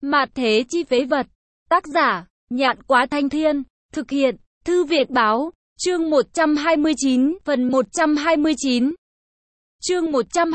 Mạt thế chi phế vật. Tác giả, Nhạn Quá Thanh Thiên. Thực hiện, Thư Việt Báo. Chương 129, phần 129. Chương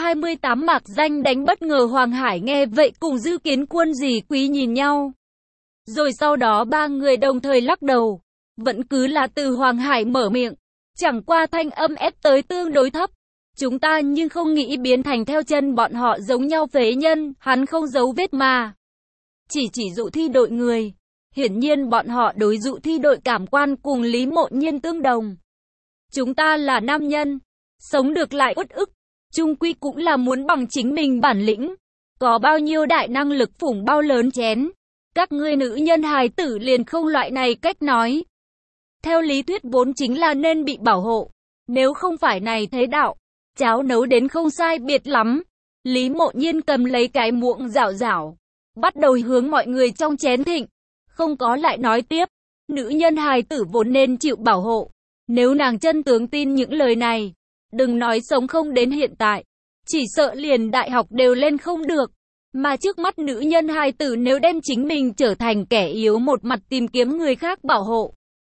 128 Mạc Danh đánh bất ngờ Hoàng Hải nghe vậy cùng Dư Kiến Quân Dì Quý nhìn nhau. Rồi sau đó ba người đồng thời lắc đầu. Vẫn cứ là từ Hoàng Hải mở miệng. Chẳng qua thanh âm ép tới tương đối thấp. Chúng ta nhưng không nghĩ biến thành theo chân bọn họ giống nhau phế nhân, hắn không giấu vết mà. Chỉ dụ thi đội người. Hiển nhiên bọn họ đối dụ thi đội cảm quan cùng Lý Mộ Nhiên tương đồng. Chúng ta là nam nhân, sống được lại uất ức, chung quy cũng là muốn bằng chính mình bản lĩnh. Có bao nhiêu đại năng lực phủng bao lớn chén. Các ngươi nữ nhân hài tử liền không loại này cách nói. Theo lý thuyết vốn chính là nên bị bảo hộ. Nếu không phải này thế đạo, cháo nấu đến không sai biệt lắm. Lý Mộ Nhiên cầm lấy cái muỗng rảo, bắt đầu hướng mọi người trong chén thịnh. Không có lại nói tiếp, nữ nhân hài tử vốn nên chịu bảo hộ. Nếu nàng chân tướng tin những lời này, đừng nói sống không đến hiện tại, chỉ sợ liền đại học đều lên không được. Mà trước mắt nữ nhân hài tử nếu đem chính mình trở thành kẻ yếu một mặt tìm kiếm người khác bảo hộ,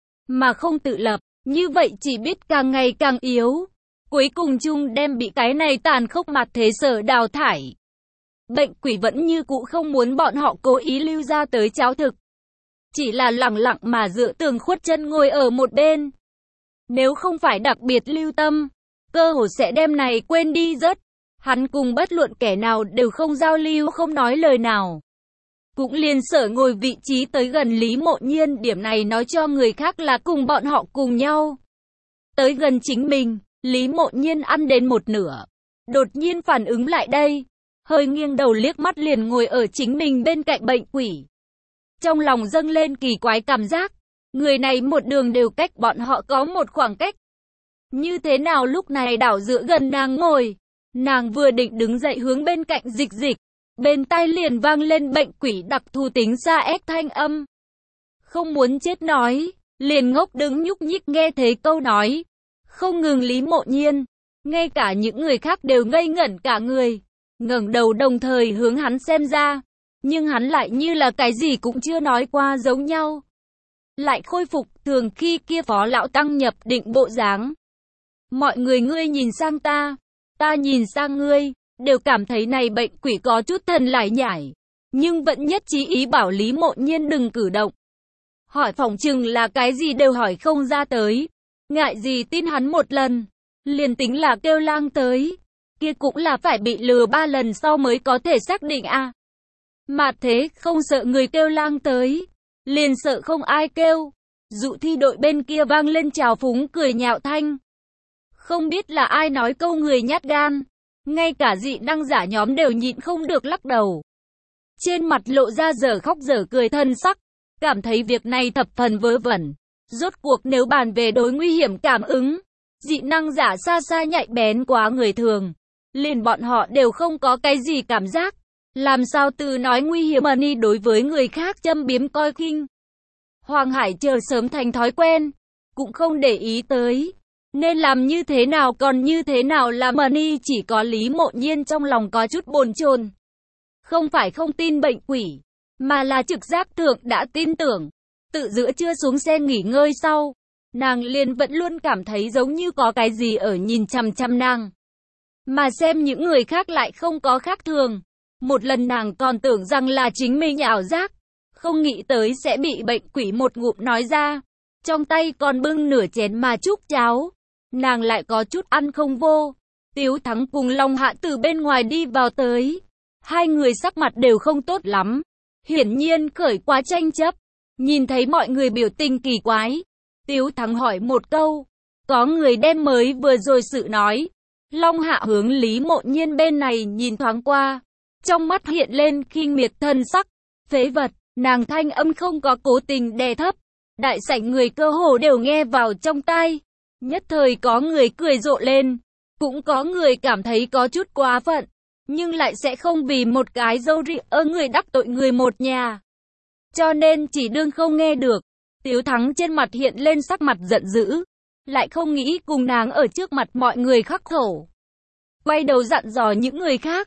mà không tự lập, như vậy chỉ biết càng ngày càng yếu. Cuối cùng chung đem bị cái này tàn khốc mặt thế sở đào thải. Bệnh quỷ vẫn như cũ không muốn bọn họ cố ý lưu ra tới cháo thực. Chỉ là lẳng lặng mà dựa tường khuất chân ngồi ở một bên. Nếu không phải đặc biệt lưu tâm, cơ hồ sẽ đem này quên đi rất. Hắn cùng bất luận kẻ nào đều không giao lưu, không nói lời nào. Cũng liền sở ngồi vị trí tới gần Lý Mộ Nhiên, điểm này nói cho người khác là cùng bọn họ cùng nhau. Tới gần chính mình, Lý Mộ Nhiên ăn đến một nửa. Đột nhiên phản ứng lại đây. Hơi nghiêng đầu liếc mắt liền ngồi ở chính mình bên cạnh bệnh quỷ. Trong lòng dâng lên kỳ quái cảm giác. Người này một đường đều cách bọn họ có một khoảng cách. Như thế nào lúc này đảo dựa gần nàng ngồi. Nàng vừa định đứng dậy hướng bên cạnh dịch. Bên tai liền vang lên bệnh quỷ đặc thù tính xa ép thanh âm. Không muốn chết nói. Liền ngốc đứng nhúc nhích nghe thấy câu nói. Không ngừng Lý Mộ Nhiên. Ngay cả những người khác đều ngây ngẩn cả người. Ngẩng đầu đồng thời hướng hắn xem ra. Nhưng hắn lại như là cái gì cũng chưa nói qua giống nhau. Lại khôi phục thường khi kia phó lão tăng nhập định bộ dáng. Mọi người ngươi nhìn sang ta nhìn sang ngươi, đều cảm thấy này bệnh quỷ có chút thần lải nhải. Nhưng vẫn nhất trí ý bảo Lý Mộ Nhiên đừng cử động. Hỏi phỏng chừng là cái gì đều hỏi không ra tới. Ngại gì tin hắn một lần, liền tính là kêu lang tới. Kia cũng là phải bị lừa 3 lần sau mới có thể xác định à. Mà thế không sợ người kêu lang tới, liền sợ không ai kêu. Dụ thi đội bên kia vang lên trào phúng cười nhạo thanh. Không biết là ai nói câu người nhát gan. Ngay cả dị năng giả nhóm đều nhịn không được lắc đầu. Trên mặt lộ ra dở khóc dở cười thân sắc. Cảm thấy việc này thập phần vớ vẩn. Rốt cuộc nếu bàn về đối nguy hiểm cảm ứng, dị năng giả xa xa nhạy bén quá người thường. Liền bọn họ đều không có cái gì cảm giác. Làm sao từ nói nguy hiểm mà ni đối với người khác châm biếm coi khinh. Hoàng Hải chờ sớm thành thói quen, cũng không để ý tới. Nên làm như thế nào còn như thế nào là mà ni, chỉ có Lý Mộ Nhiên trong lòng có chút bồn chồn. Không phải không tin bệnh quỷ, mà là trực giác thượng đã tin tưởng. Tự giữa trưa xuống xe nghỉ ngơi sau, nàng liền vẫn luôn cảm thấy giống như có cái gì ở nhìn chằm chằm nàng. Mà xem những người khác lại không có khác thường. Một lần nàng còn tưởng rằng là chính mình ảo giác. Không nghĩ tới sẽ bị bệnh quỷ một ngụm nói ra. Trong tay còn bưng nửa chén mà chúc cháo. Nàng lại có chút ăn không vô. Tiếu Thắng cùng Long Hạ từ bên ngoài đi vào tới. Hai người sắc mặt đều không tốt lắm. Hiển nhiên khởi quá tranh chấp. Nhìn thấy mọi người biểu tình kỳ quái. Tiếu Thắng hỏi một câu. Có người đem mới vừa rồi sự nói. Long Hạ hướng Lý Mộ Nhiên bên này nhìn thoáng qua. Trong mắt hiện lên khinh miệt thân sắc. Phế vật, nàng thanh âm không có cố tình đè thấp. Đại sảnh người cơ hồ đều nghe vào trong tai. Nhất thời có người cười rộ lên. Cũng có người cảm thấy có chút quá phận. Nhưng lại sẽ không vì một cái dâu rịa người đắc tội người một nhà. Cho nên chỉ đương không nghe được. Tiếu Thắng trên mặt hiện lên sắc mặt giận dữ. Lại không nghĩ cùng nàng ở trước mặt mọi người khắc khẩu. Quay đầu dặn dò những người khác.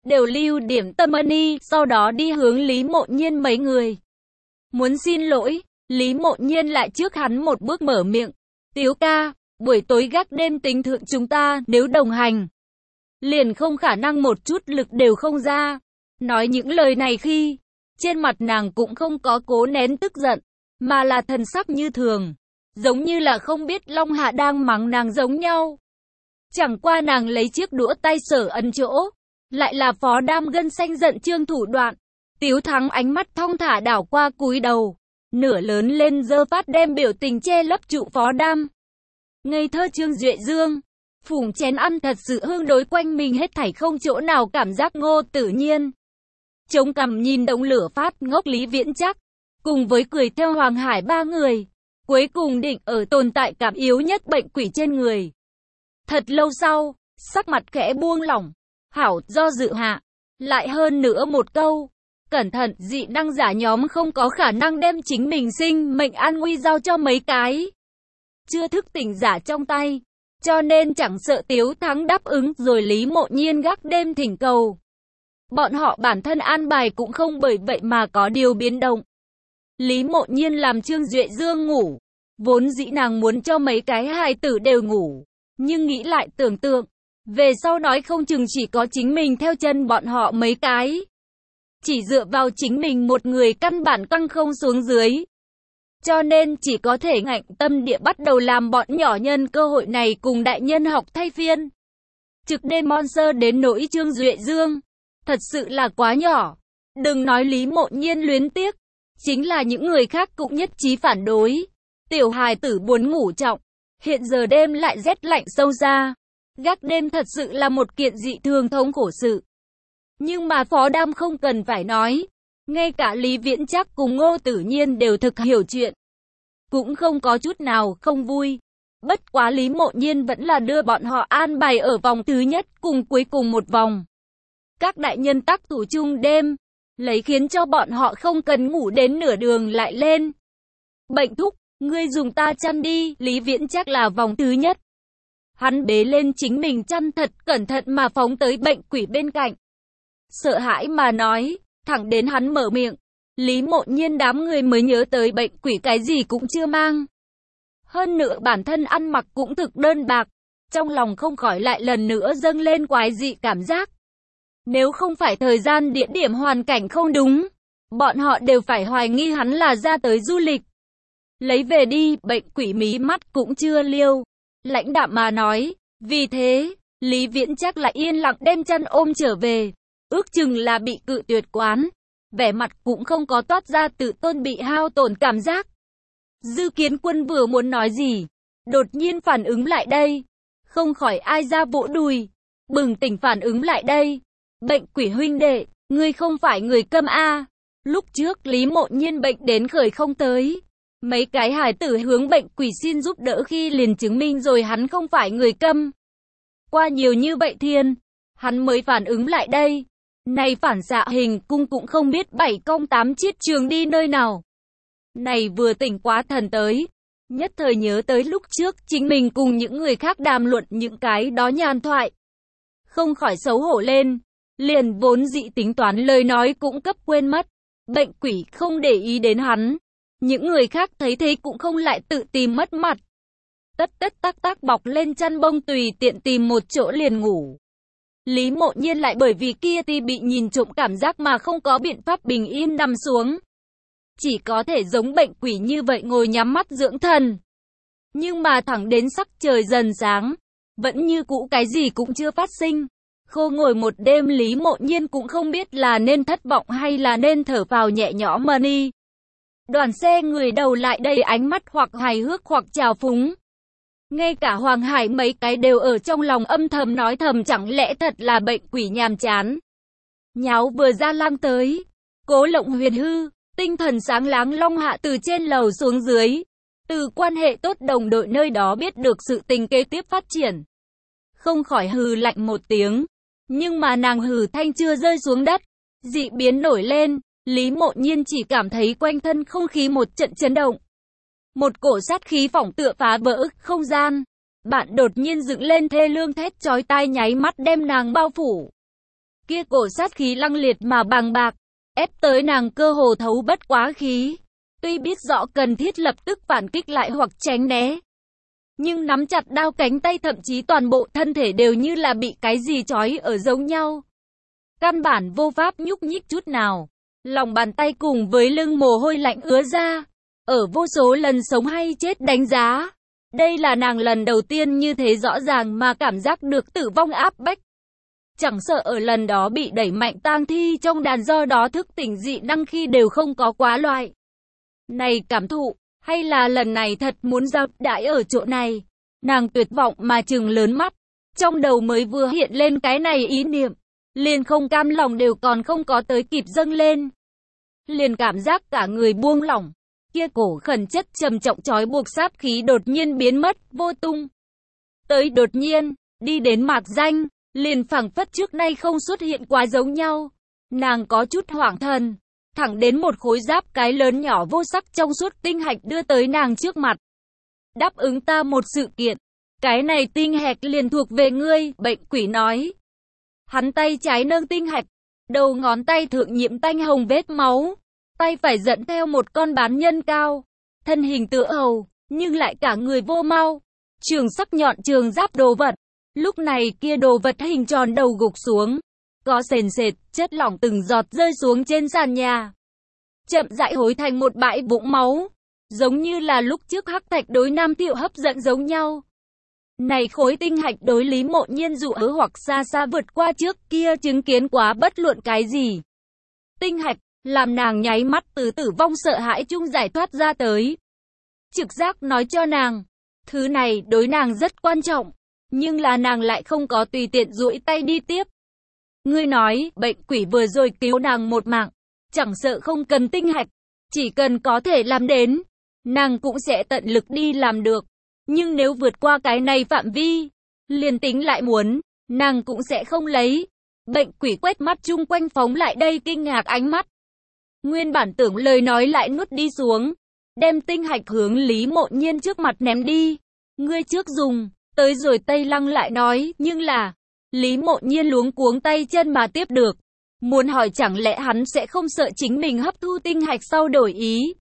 đều lưu điểm tâm money, sau đó đi hướng Lý Mộ Nhiên mấy người. Muốn xin lỗi, Lý Mộ Nhiên lại trước hắn một bước mở miệng. Tiếu ca, buổi tối gác đêm tính thượng chúng ta, nếu đồng hành, liền không khả năng một chút lực đều không ra. Nói những lời này khi, trên mặt nàng cũng không có cố nén tức giận, mà là thần sắc như thường, giống như là không biết Long Hạ đang mắng nàng giống nhau. Chẳng qua nàng lấy chiếc đũa tay sở ấn chỗ, lại là Phó Đam gân xanh giận trương thủ đoạn. Tiếu Thắng ánh mắt thong thả đảo qua cúi đầu, nửa lớn lên dơ phát đem biểu tình che lấp trụ Phó Đam. Ngây thơ Trương Duệ Dương, phùng chén ăn thật sự hương đối quanh mình hết thảy không chỗ nào cảm giác Ngô Tử Nhiên. Chống cằm nhìn đống lửa phát ngốc Lý Viễn Trắc, cùng với cười theo Hoàng Hải ba người, cuối cùng định ở tồn tại cảm yếu nhất bệnh quỷ trên người. Thật lâu sau, sắc mặt khẽ buông lỏng, hảo do dự hạ, lại hơn nữa một câu. Cẩn thận, dị năng giả nhóm không có khả năng đem chính mình sinh mệnh an nguy giao cho mấy cái chưa thức tỉnh giả trong tay, cho nên chẳng sợ Tiếu Thắng đáp ứng rồi Lý Mộ Nhiên gác đêm thỉnh cầu. Bọn họ bản thân an bài cũng không bởi vậy mà có điều biến động. Lý Mộ Nhiên làm Trương Duệ Dương ngủ, vốn dĩ nàng muốn cho mấy cái hài tử đều ngủ, nhưng nghĩ lại tưởng tượng, về sau nói không chừng chỉ có chính mình theo chân bọn họ mấy cái. Chỉ dựa vào chính mình một người căn bản căng không xuống dưới. Cho nên chỉ có thể ngạnh tâm địa bắt đầu làm bọn nhỏ nhân cơ hội này cùng đại nhân học thay phiên. Trực đêm monster đến nỗi Trương Duệ Dương, thật sự là quá nhỏ. Đừng nói Lý Mộ Nhiên luyến tiếc, chính là những người khác cũng nhất trí phản đối. Tiểu hài tử buồn ngủ trọng, hiện giờ đêm lại rét lạnh sâu ra. Gác đêm thật sự là một kiện dị thường thống khổ sự. Nhưng mà Phó Đam không cần phải nói, ngay cả Lý Viễn Trắc cùng Ngô Tử Nhiên đều thực hiểu chuyện, cũng không có chút nào không vui. Bất quá Lý Mộ Nhiên vẫn là đưa bọn họ an bài ở vòng thứ nhất cùng cuối cùng một vòng. Các đại nhân tác thủ chung đêm, lấy khiến cho bọn họ không cần ngủ đến nửa đường lại lên. Bệnh thúc, ngươi dùng ta chăn đi, Lý Viễn Trắc là vòng thứ nhất. Hắn bế lên chính mình chăn thật cẩn thận mà phóng tới bệnh quỷ bên cạnh. Sợ hãi mà nói, thẳng đến hắn mở miệng, Lý Mộ Nhiên đám người mới nhớ tới bệnh quỷ cái gì cũng chưa mang. Hơn nữa bản thân ăn mặc cũng thực đơn bạc, trong lòng không khỏi lại lần nữa dâng lên quái dị cảm giác. Nếu không phải thời gian địa điểm hoàn cảnh không đúng, bọn họ đều phải hoài nghi hắn là ra tới du lịch. Lấy về đi, bệnh quỷ mí mắt cũng chưa liêu. Lãnh đạm mà nói, vì thế, Lý Viễn Trắc lại yên lặng đem chăn ôm trở về. Ước chừng là bị cự tuyệt quán, vẻ mặt cũng không có toát ra tự tôn bị hao tổn cảm giác. Dư Kiến Quân vừa muốn nói gì, đột nhiên phản ứng lại đây, không khỏi ai ra vỗ đùi, bừng tỉnh phản ứng lại đây. Bệnh quỷ huynh đệ, ngươi không phải người câm a? Lúc trước Lý Mộ Nhiên bệnh đến khởi không tới, mấy cái hài tử hướng bệnh quỷ xin giúp đỡ khi liền chứng minh rồi hắn không phải người câm. Qua nhiều như vậy thiên, hắn mới phản ứng lại đây. Này phản xạ hình cung cũng không biết 7 công 8 chiết trường đi nơi nào. Này vừa tỉnh quá thần tới, nhất thời nhớ tới lúc trước chính mình cùng những người khác đàm luận những cái đó nhàn thoại. Không khỏi xấu hổ lên, liền vốn dị tính toán lời nói cũng cấp quên mất. Bệnh quỷ không để ý đến hắn, những người khác thấy thế cũng không lại tự tìm mất mặt. Tất tắc bọc lên chăn bông tùy tiện tìm một chỗ liền ngủ. Lý Mộ Nhiên lại bởi vì kia ti bị nhìn trộm cảm giác mà không có biện pháp bình yên nằm xuống. Chỉ có thể giống bệnh quỷ như vậy ngồi nhắm mắt dưỡng thần. Nhưng mà thẳng đến sắc trời dần sáng, vẫn như cũ cái gì cũng chưa phát sinh. Khô ngồi một đêm Lý Mộ Nhiên cũng không biết là nên thất vọng hay là nên thở phào nhẹ nhõm mà đi. Đoàn xe người đầu lại đầy ánh mắt hoặc hài hước hoặc trào phúng. Ngay cả Hoàng Hải mấy cái đều ở trong lòng âm thầm nói thầm chẳng lẽ thật là bệnh quỷ nhàm chán. Nháo vừa ra lang tới, Cố Lộng Huyền hư, tinh thần sáng láng Long Hạ từ trên lầu xuống dưới. Từ quan hệ tốt đồng đội nơi đó biết được sự tình kế tiếp phát triển. Không khỏi hừ lạnh một tiếng. Nhưng mà nàng hừ thanh chưa rơi xuống đất, dị biến nổi lên, Lý Mộ Nhiên chỉ cảm thấy quanh thân không khí một trận chấn động. Một cổ sát khí phỏng tựa phá vỡ không gian. Bạn đột nhiên dựng lên thê lương thét chói tai nháy mắt đem nàng bao phủ. Kia cổ sát khí lăng liệt mà bàng bạc, ép tới nàng cơ hồ thấu bất quá khí. Tuy biết rõ cần thiết lập tức phản kích lại hoặc tránh né, nhưng nắm chặt đao cánh tay thậm chí toàn bộ thân thể đều như là bị cái gì trói ở giống nhau. Căn bản vô pháp nhúc nhích chút nào. Lòng bàn tay cùng với lưng mồ hôi lạnh ứa ra. Ở vô số lần sống hay chết đánh giá. Đây là nàng lần đầu tiên như thế rõ ràng mà cảm giác được tử vong áp bách. Chẳng sợ ở lần đó bị đẩy mạnh tang thi trong đàn do đó thức tỉnh dị năng khi đều không có quá loại này cảm thụ. Hay là lần này thật muốn giao đãi ở chỗ này. Nàng tuyệt vọng mà trừng lớn mắt. Trong đầu mới vừa hiện lên cái này ý niệm. Liền không cam lòng đều còn không có tới kịp dâng lên. Liền cảm giác cả người buông lỏng. Kia cổ khẩn chất trầm trọng trói buộc sát khí đột nhiên biến mất, vô tung. Tới đột nhiên, đi đến mạc danh, liền phảng phất trước nay không xuất hiện quá giống nhau. Nàng có chút hoảng thần. Thẳng đến một khối giáp cái lớn nhỏ vô sắc trong suốt tinh hạch đưa tới nàng trước mặt. Đáp ứng ta một sự kiện. Cái này tinh hạch liền thuộc về ngươi, bệnh quỷ nói. Hắn tay trái nâng tinh hạch, đầu ngón tay thượng nhiễm tanh hồng vết máu. Tay phải dẫn theo một con bán nhân cao. Thân hình tựa hầu, nhưng lại cả người vô mau. Trường sắc nhọn trường giáp đồ vật. Lúc này kia đồ vật hình tròn đầu gục xuống. Có sền sệt, chất lỏng từng giọt rơi xuống trên sàn nhà. Chậm rãi hối thành một bãi vũng máu. Giống như là lúc trước hắc thạch đối Nam Thiệu hấp dẫn giống nhau. Này khối tinh hạch đối Lý Mộ Nhiên dụ hứa hoặc xa xa vượt qua trước kia chứng kiến quá bất luận cái gì. Tinh hạch, làm nàng nháy mắt từ tử vong sợ hãi chung giải thoát ra tới. Trực giác nói cho nàng, thứ này đối nàng rất quan trọng, nhưng là nàng lại không có tùy tiện duỗi tay đi tiếp. Ngươi nói, bệnh quỷ vừa rồi cứu nàng một mạng, chẳng sợ không cần tinh hạch, chỉ cần có thể làm đến, nàng cũng sẽ tận lực đi làm được. Nhưng nếu vượt qua cái này phạm vi, liền tính lại muốn, nàng cũng sẽ không lấy. Bệnh quỷ quét mắt chung quanh phóng lại đây kinh ngạc ánh mắt. Nguyên bản tưởng lời nói lại nuốt đi xuống, đem tinh hạch hướng Lý Mộ Nhiên trước mặt ném đi. Ngươi trước dùng, tới rồi Tây Lăng lại nói, nhưng là, Lý Mộ Nhiên luống cuống tay chân mà tiếp được. Muốn hỏi chẳng lẽ hắn sẽ không sợ chính mình hấp thu tinh hạch sau đổi ý.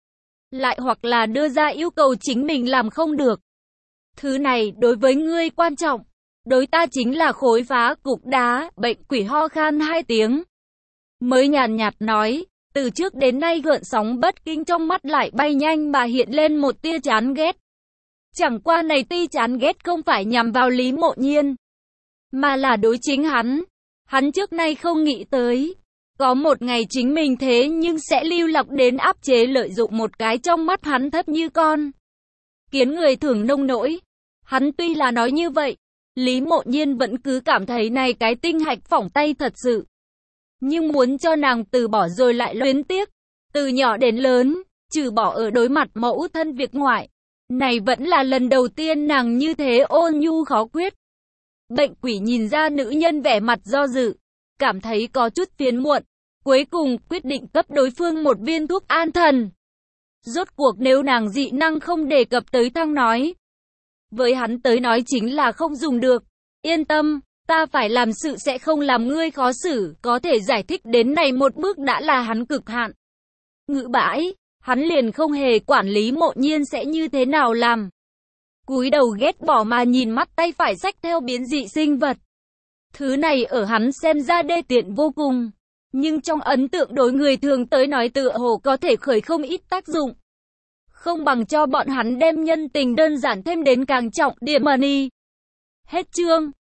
Lại hoặc là đưa ra yêu cầu chính mình làm không được. Thứ này đối với ngươi quan trọng, đối ta chính là khối phá cục đá. Bệnh quỷ ho khan 2 tiếng. Mới nhàn nhạt nói, từ trước đến nay gợn sóng bất kinh trong mắt lại bay nhanh mà hiện lên một tia chán ghét. Chẳng qua này tia chán ghét không phải nhằm vào Lý Mộ Nhiên, mà là đối chính hắn. Hắn trước nay không nghĩ tới, có một ngày chính mình thế nhưng sẽ lưu lạc đến áp chế lợi dụng một cái trong mắt hắn thấp như con kiến người thường nông nỗi. Hắn tuy là nói như vậy, Lý Mộ Nhiên vẫn cứ cảm thấy này cái tinh hạch phỏng tay thật sự. Nhưng muốn cho nàng từ bỏ rồi lại luyến tiếc. Từ nhỏ đến lớn, trừ bỏ ở đối mặt mẫu thân việc ngoại, này vẫn là lần đầu tiên nàng như thế ôn nhu khó quyết. Bệnh quỷ nhìn ra nữ nhân vẻ mặt do dự, cảm thấy có chút phiền muộn, cuối cùng quyết định cấp đối phương một viên thuốc an thần. Rốt cuộc nếu nàng dị năng không đề cập tới thăng nói, với hắn tới nói chính là không dùng được. Yên tâm, ta phải làm sự sẽ không làm ngươi khó xử, có thể giải thích đến này một bước đã là hắn cực hạn. Ngự bãi, hắn liền không hề quản Lý Mộ Nhiên sẽ như thế nào làm. Cúi đầu ghét bỏ mà nhìn mắt tay phải xách theo biến dị sinh vật. Thứ này ở hắn xem ra đê tiện vô cùng, nhưng trong ấn tượng đối người thường tới nói tựa hồ có thể khởi không ít tác dụng. Không bằng cho bọn hắn đem nhân tình đơn giản thêm đến càng trọng điểm money. Hết chương.